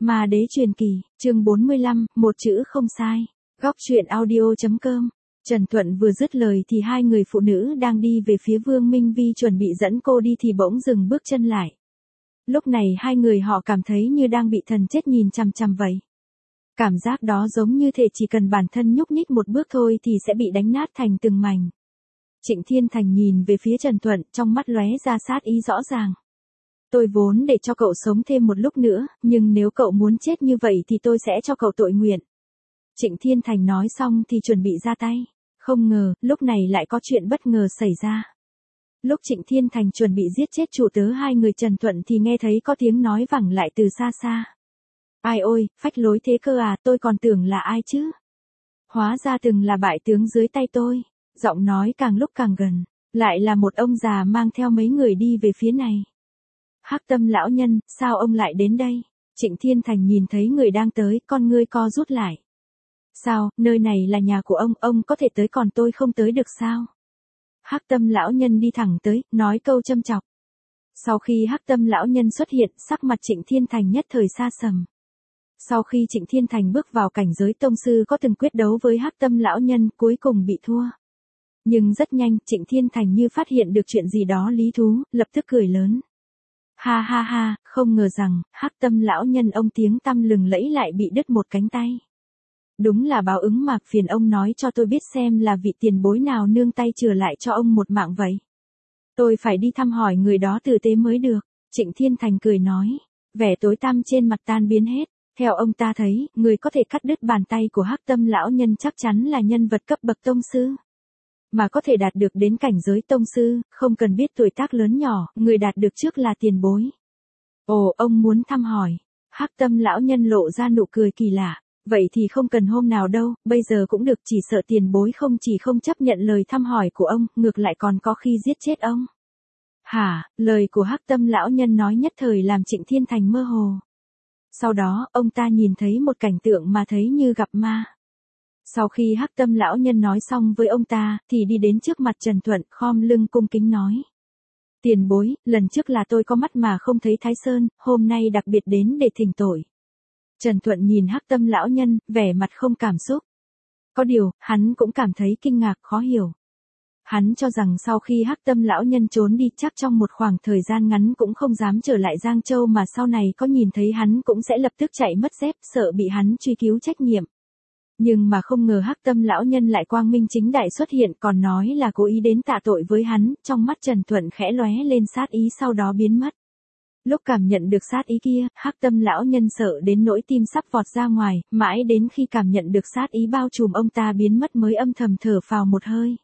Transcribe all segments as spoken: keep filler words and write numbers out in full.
Ma đế truyền kỳ, chương bốn mươi lăm, một chữ không sai. Góc truyện audio chấm com. Trần Thuận vừa dứt lời thì hai người phụ nữ đang đi về phía Vương Minh Vi chuẩn bị dẫn cô đi thì bỗng dừng bước chân lại. Lúc này hai người họ cảm thấy như đang bị thần chết nhìn chằm chằm vậy. Cảm giác đó giống như thể chỉ cần bản thân nhúc nhích một bước thôi thì sẽ bị đánh nát thành từng mảnh. Trịnh Thiên Thành nhìn về phía Trần Thuận, trong mắt lóe ra sát ý rõ ràng. Tôi vốn để cho cậu sống thêm một lúc nữa, nhưng nếu cậu muốn chết như vậy thì tôi sẽ cho cậu tội nguyện. Trịnh Thiên Thành nói xong thì chuẩn bị ra tay. Không ngờ, lúc này lại có chuyện bất ngờ xảy ra. Lúc Trịnh Thiên Thành chuẩn bị giết chết chủ tớ hai người Trần Thuận thì nghe thấy có tiếng nói vẳng lại từ xa xa. Ai ôi, phách lối thế cơ à, tôi còn tưởng là ai chứ? Hóa ra từng là bại tướng dưới tay tôi. Giọng nói càng lúc càng gần, lại là một ông già mang theo mấy người đi về phía này. Hắc Tâm lão nhân, sao ông lại đến đây? Trịnh Thiên Thành nhìn thấy người đang tới, con ngươi co rút lại. Sao, nơi này là nhà của ông, ông có thể tới còn tôi không tới được sao? Hắc Tâm lão nhân đi thẳng tới, nói câu châm chọc. Sau khi Hắc Tâm lão nhân xuất hiện, sắc mặt Trịnh Thiên Thành nhất thời sa sầm. Sau khi Trịnh Thiên Thành bước vào cảnh giới tông sư có từng quyết đấu với Hắc Tâm lão nhân, cuối cùng bị thua. Nhưng rất nhanh, Trịnh Thiên Thành như phát hiện được chuyện gì đó lý thú, lập tức cười lớn. Ha ha ha, không ngờ rằng, Hắc Tâm lão nhân ông tiếng tăm lừng lẫy lại bị đứt một cánh tay. Đúng là báo ứng mà, phiền ông nói cho tôi biết xem là vị tiền bối nào nương tay chừa lại cho ông một mạng vậy. Tôi phải đi thăm hỏi người đó tử tế mới được. Trịnh Thiên Thành cười nói, vẻ tối tăm trên mặt tan biến hết. Theo ông ta thấy, người có thể cắt đứt bàn tay của Hắc Tâm lão nhân chắc chắn là nhân vật cấp bậc tông sư. Mà có thể đạt được đến cảnh giới tông sư, không cần biết tuổi tác lớn nhỏ, người đạt được trước là tiền bối. Ồ, ông muốn thăm hỏi. Hắc Tâm lão nhân lộ ra nụ cười kỳ lạ. Vậy thì không cần hôm nào đâu, bây giờ cũng được, chỉ sợ tiền bối không chỉ không chấp nhận lời thăm hỏi của ông, ngược lại còn có khi giết chết ông. Hả, lời của Hắc Tâm lão nhân nói nhất thời làm Trịnh Thiên Thành mơ hồ. Sau đó, ông ta nhìn thấy một cảnh tượng mà thấy như gặp ma. Sau khi Hắc Tâm lão nhân nói xong với ông ta, thì đi đến trước mặt Trần Thuận, khom lưng cung kính nói. Tiền bối, lần trước là tôi có mắt mà không thấy Thái Sơn, hôm nay đặc biệt đến để thỉnh tội. Trần Thuận nhìn Hắc Tâm lão nhân, vẻ mặt không cảm xúc. Có điều, hắn cũng cảm thấy kinh ngạc khó hiểu. Hắn cho rằng sau khi Hắc Tâm lão nhân trốn đi chắc trong một khoảng thời gian ngắn cũng không dám trở lại Giang Châu mà sau này có nhìn thấy hắn cũng sẽ lập tức chạy mất dép, sợ bị hắn truy cứu trách nhiệm. Nhưng mà không ngờ Hắc Tâm lão nhân lại quang minh chính đại xuất hiện, còn nói là cố ý đến tạ tội với hắn, trong mắt Trần Thuận khẽ lóe lên sát ý sau đó biến mất. Lúc cảm nhận được sát ý kia, Hắc Tâm lão nhân sợ đến nỗi tim sắp vọt ra ngoài, mãi đến khi cảm nhận được sát ý bao trùm ông ta biến mất mới âm thầm thở phào một hơi.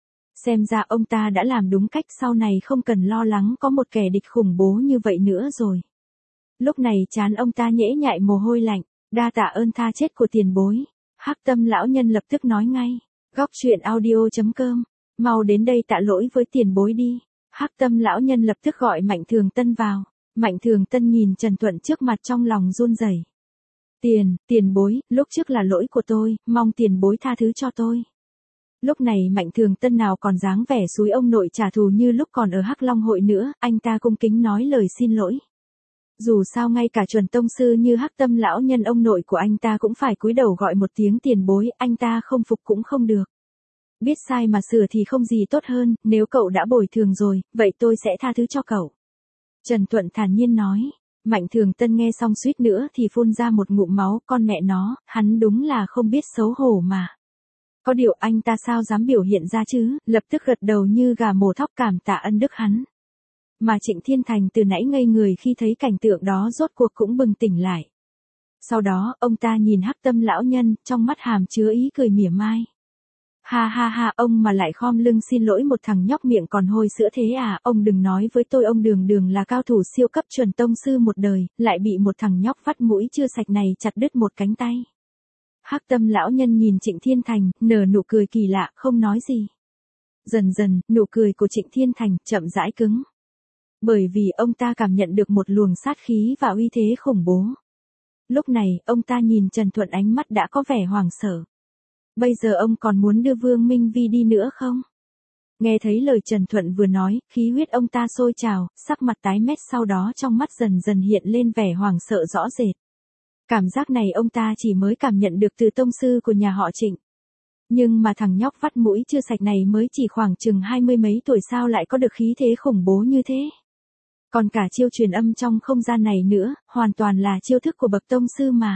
Xem ra ông ta đã làm đúng cách, sau này không cần lo lắng có một kẻ địch khủng bố như vậy nữa rồi. Lúc này trán ông ta nhễ nhại mồ hôi lạnh, đa tạ ơn tha chết của tiền bối. Hắc Tâm lão nhân lập tức nói ngay, góc truyện audio chấm com, mau đến đây tạ lỗi với tiền bối đi. Hắc Tâm lão nhân lập tức gọi Mạnh Thường Tân vào. Mạnh Thường Tân nhìn Trần Thuận trước mặt trong lòng run rẩy. Tiền, tiền bối, lúc trước là lỗi của tôi, mong tiền bối tha thứ cho tôi. Lúc này Mạnh Thường Tân nào còn dáng vẻ xúi ông nội trả thù như lúc còn ở Hắc Long hội nữa, anh ta cung kính nói lời xin lỗi. Dù sao ngay cả chuẩn tông sư như Hắc Tâm lão nhân ông nội của anh ta cũng phải cúi đầu gọi một tiếng tiền bối, anh ta không phục cũng không được. Biết sai mà sửa thì không gì tốt hơn, nếu cậu đã bồi thường rồi, vậy tôi sẽ tha thứ cho cậu. Trần Thuận thản nhiên nói. Mạnh Thường Tân nghe xong suýt nữa thì phun ra một ngụm máu, con mẹ nó, hắn đúng là không biết xấu hổ mà. Có điều anh ta sao dám biểu hiện ra chứ, lập tức gật đầu như gà mổ thóc cảm tạ ân đức hắn. Mà Trịnh Thiên Thành từ nãy ngây người khi thấy cảnh tượng đó rốt cuộc cũng bừng tỉnh lại. Sau đó, ông ta nhìn Hắc Tâm lão nhân, trong mắt hàm chứa ý cười mỉa mai. Ha ha ha, ông mà lại khom lưng xin lỗi một thằng nhóc miệng còn hôi sữa thế à, ông đừng nói với tôi ông Đường Đường là cao thủ siêu cấp chuẩn tông sư một đời, lại bị một thằng nhóc vắt mũi chưa sạch này chặt đứt một cánh tay. Hắc Tâm lão nhân nhìn Trịnh Thiên Thành, nở nụ cười kỳ lạ, không nói gì. Dần dần, nụ cười của Trịnh Thiên Thành chậm rãi cứng. Bởi vì ông ta cảm nhận được một luồng sát khí và uy thế khủng bố. Lúc này, ông ta nhìn Trần Thuận ánh mắt đã có vẻ hoảng sợ. Bây giờ ông còn muốn đưa Vương Minh Vi đi nữa không? Nghe thấy lời Trần Thuận vừa nói, khí huyết ông ta sôi trào, sắc mặt tái mét, sau đó trong mắt dần dần hiện lên vẻ hoảng sợ rõ rệt. Cảm giác này ông ta chỉ mới cảm nhận được từ tông sư của nhà họ Trịnh. Nhưng mà thằng nhóc vắt mũi chưa sạch này mới chỉ khoảng chừng hai mươi mấy tuổi sao lại có được khí thế khủng bố như thế. Còn cả chiêu truyền âm trong không gian này nữa, hoàn toàn là chiêu thức của bậc tông sư mà.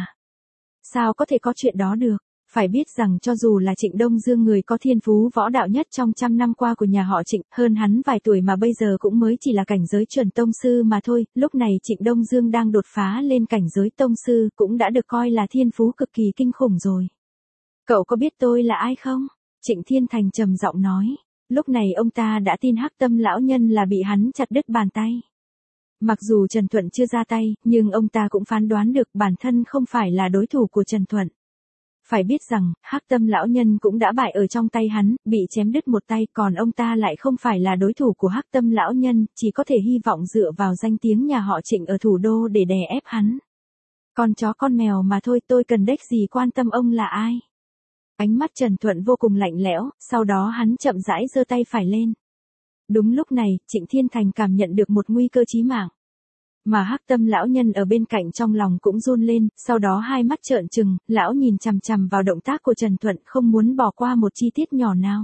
Sao có thể có chuyện đó được? Phải biết rằng cho dù là Trịnh Đông Dương người có thiên phú võ đạo nhất trong trăm năm qua của nhà họ Trịnh, hơn hắn vài tuổi mà bây giờ cũng mới chỉ là cảnh giới chuẩn tông sư mà thôi, lúc này Trịnh Đông Dương đang đột phá lên cảnh giới tông sư cũng đã được coi là thiên phú cực kỳ kinh khủng rồi. Cậu có biết tôi là ai không? Trịnh Thiên Thành trầm giọng nói. Lúc này ông ta đã tin Hắc Tâm lão nhân là bị hắn chặt đứt bàn tay. Mặc dù Trần Thuận chưa ra tay, nhưng ông ta cũng phán đoán được bản thân không phải là đối thủ của Trần Thuận. Phải biết rằng, Hắc Tâm lão nhân cũng đã bại ở trong tay hắn, bị chém đứt một tay, còn ông ta lại không phải là đối thủ của Hắc Tâm lão nhân, chỉ có thể hy vọng dựa vào danh tiếng nhà họ Trịnh ở thủ đô để đè ép hắn. Con chó con mèo mà thôi, tôi cần đếch gì quan tâm ông là ai. Ánh mắt Trần Thuận vô cùng lạnh lẽo, sau đó hắn chậm rãi giơ tay phải lên. Đúng lúc này, Trịnh Thiên Thành cảm nhận được một nguy cơ chí mạng. Mà Hắc Tâm lão nhân ở bên cạnh trong lòng cũng run lên, sau đó hai mắt trợn trừng, lão nhìn chằm chằm vào động tác của Trần Thuận không muốn bỏ qua một chi tiết nhỏ nào.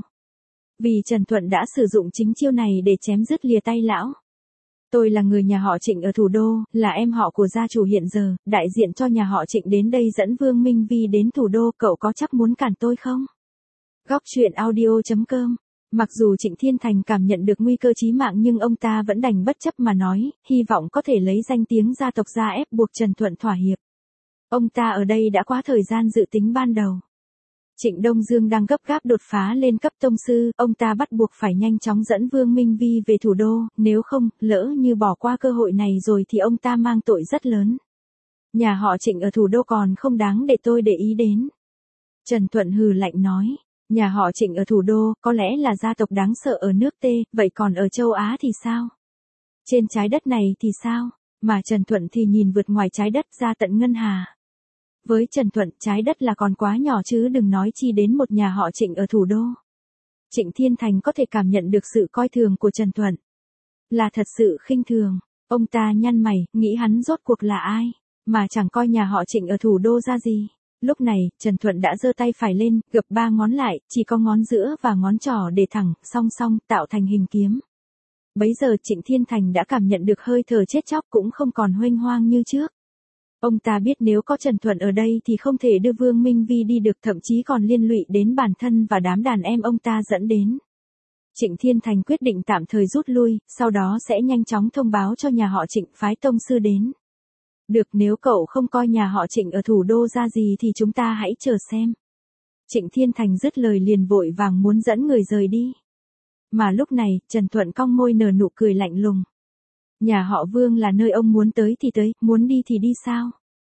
Vì Trần Thuận đã sử dụng chính chiêu này để chém dứt lìa tay lão. Tôi là người nhà họ Trịnh ở thủ đô, là em họ của gia chủ hiện giờ, đại diện cho nhà họ Trịnh đến đây dẫn Vương Minh Vi đến thủ đô, cậu có chắc muốn cản tôi không? Góc truyện audio chấm com. Mặc dù Trịnh Thiên Thành cảm nhận được nguy cơ chí mạng nhưng ông ta vẫn đành bất chấp mà nói, hy vọng có thể lấy danh tiếng gia tộc ra ép buộc Trần Thuận thỏa hiệp. Ông ta ở đây đã quá thời gian dự tính ban đầu. Trịnh Đông Dương đang gấp gáp đột phá lên cấp tông sư, ông ta bắt buộc phải nhanh chóng dẫn Vương Minh Vi về thủ đô, nếu không, lỡ như bỏ qua cơ hội này rồi thì ông ta mang tội rất lớn. Nhà họ Trịnh ở thủ đô còn không đáng để tôi để ý đến. Trần Thuận hừ lạnh nói, nhà họ Trịnh ở thủ đô, có lẽ là gia tộc đáng sợ ở nước T, vậy còn ở châu Á thì sao? Trên trái đất này thì sao? Mà Trần Thuận thì nhìn vượt ngoài trái đất ra tận ngân hà. Với Trần Thuận, trái đất là còn quá nhỏ chứ đừng nói chi đến một nhà họ Trịnh ở thủ đô. Trịnh Thiên Thành có thể cảm nhận được sự coi thường của Trần Thuận. Là thật sự khinh thường, ông ta nhăn mày, nghĩ hắn rốt cuộc là ai, mà chẳng coi nhà họ Trịnh ở thủ đô ra gì. Lúc này, Trần Thuận đã giơ tay phải lên, gập ba ngón lại, chỉ có ngón giữa và ngón trỏ để thẳng, song song, tạo thành hình kiếm. Bấy giờ Trịnh Thiên Thành đã cảm nhận được hơi thở chết chóc cũng không còn huênh hoang như trước. Ông ta biết nếu có Trần Thuận ở đây thì không thể đưa Vương Minh Vi đi được, thậm chí còn liên lụy đến bản thân và đám đàn em ông ta dẫn đến. Trịnh Thiên Thành quyết định tạm thời rút lui, sau đó sẽ nhanh chóng thông báo cho nhà họ Trịnh phái tông sư đến. Được, nếu cậu không coi nhà họ Trịnh ở thủ đô ra gì thì chúng ta hãy chờ xem. Trịnh Thiên Thành dứt lời liền vội vàng muốn dẫn người rời đi. Mà lúc này, Trần Thuận cong môi nở nụ cười lạnh lùng. Nhà họ Vương là nơi ông muốn tới thì tới, muốn đi thì đi sao?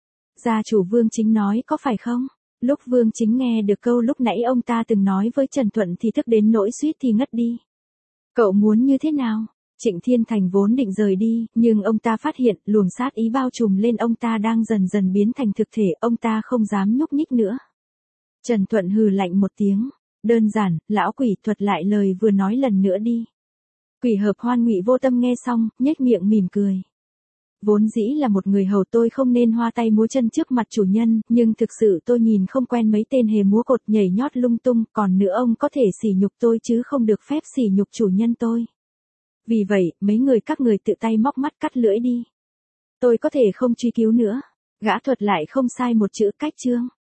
Gia chủ Vương Chính nói có phải không? Lúc Vương Chính nghe được câu lúc nãy ông ta từng nói với Trần Thuận thì tức đến nỗi suýt thì ngất đi. Cậu muốn như thế nào? Trịnh Thiên Thành vốn định rời đi, nhưng ông ta phát hiện luồng sát ý bao trùm lên ông ta đang dần dần biến thành thực thể, ông ta không dám nhúc nhích nữa. Trần Thuận hừ lạnh một tiếng, đơn giản, lão quỷ thuật lại lời vừa nói lần nữa đi. Quỷ hợp Hoan Ngụy Vô Tâm nghe xong, nhếch miệng mỉm cười. Vốn dĩ là một người hầu tôi không nên hoa tay múa chân trước mặt chủ nhân, nhưng thực sự tôi nhìn không quen mấy tên hề múa cột nhảy nhót lung tung, còn nữa ông có thể sỉ nhục tôi chứ không được phép sỉ nhục chủ nhân tôi. Vì vậy, mấy người các người tự tay móc mắt cắt lưỡi đi. Tôi có thể không truy cứu nữa. Gã thuật lại không sai một chữ, cách chương.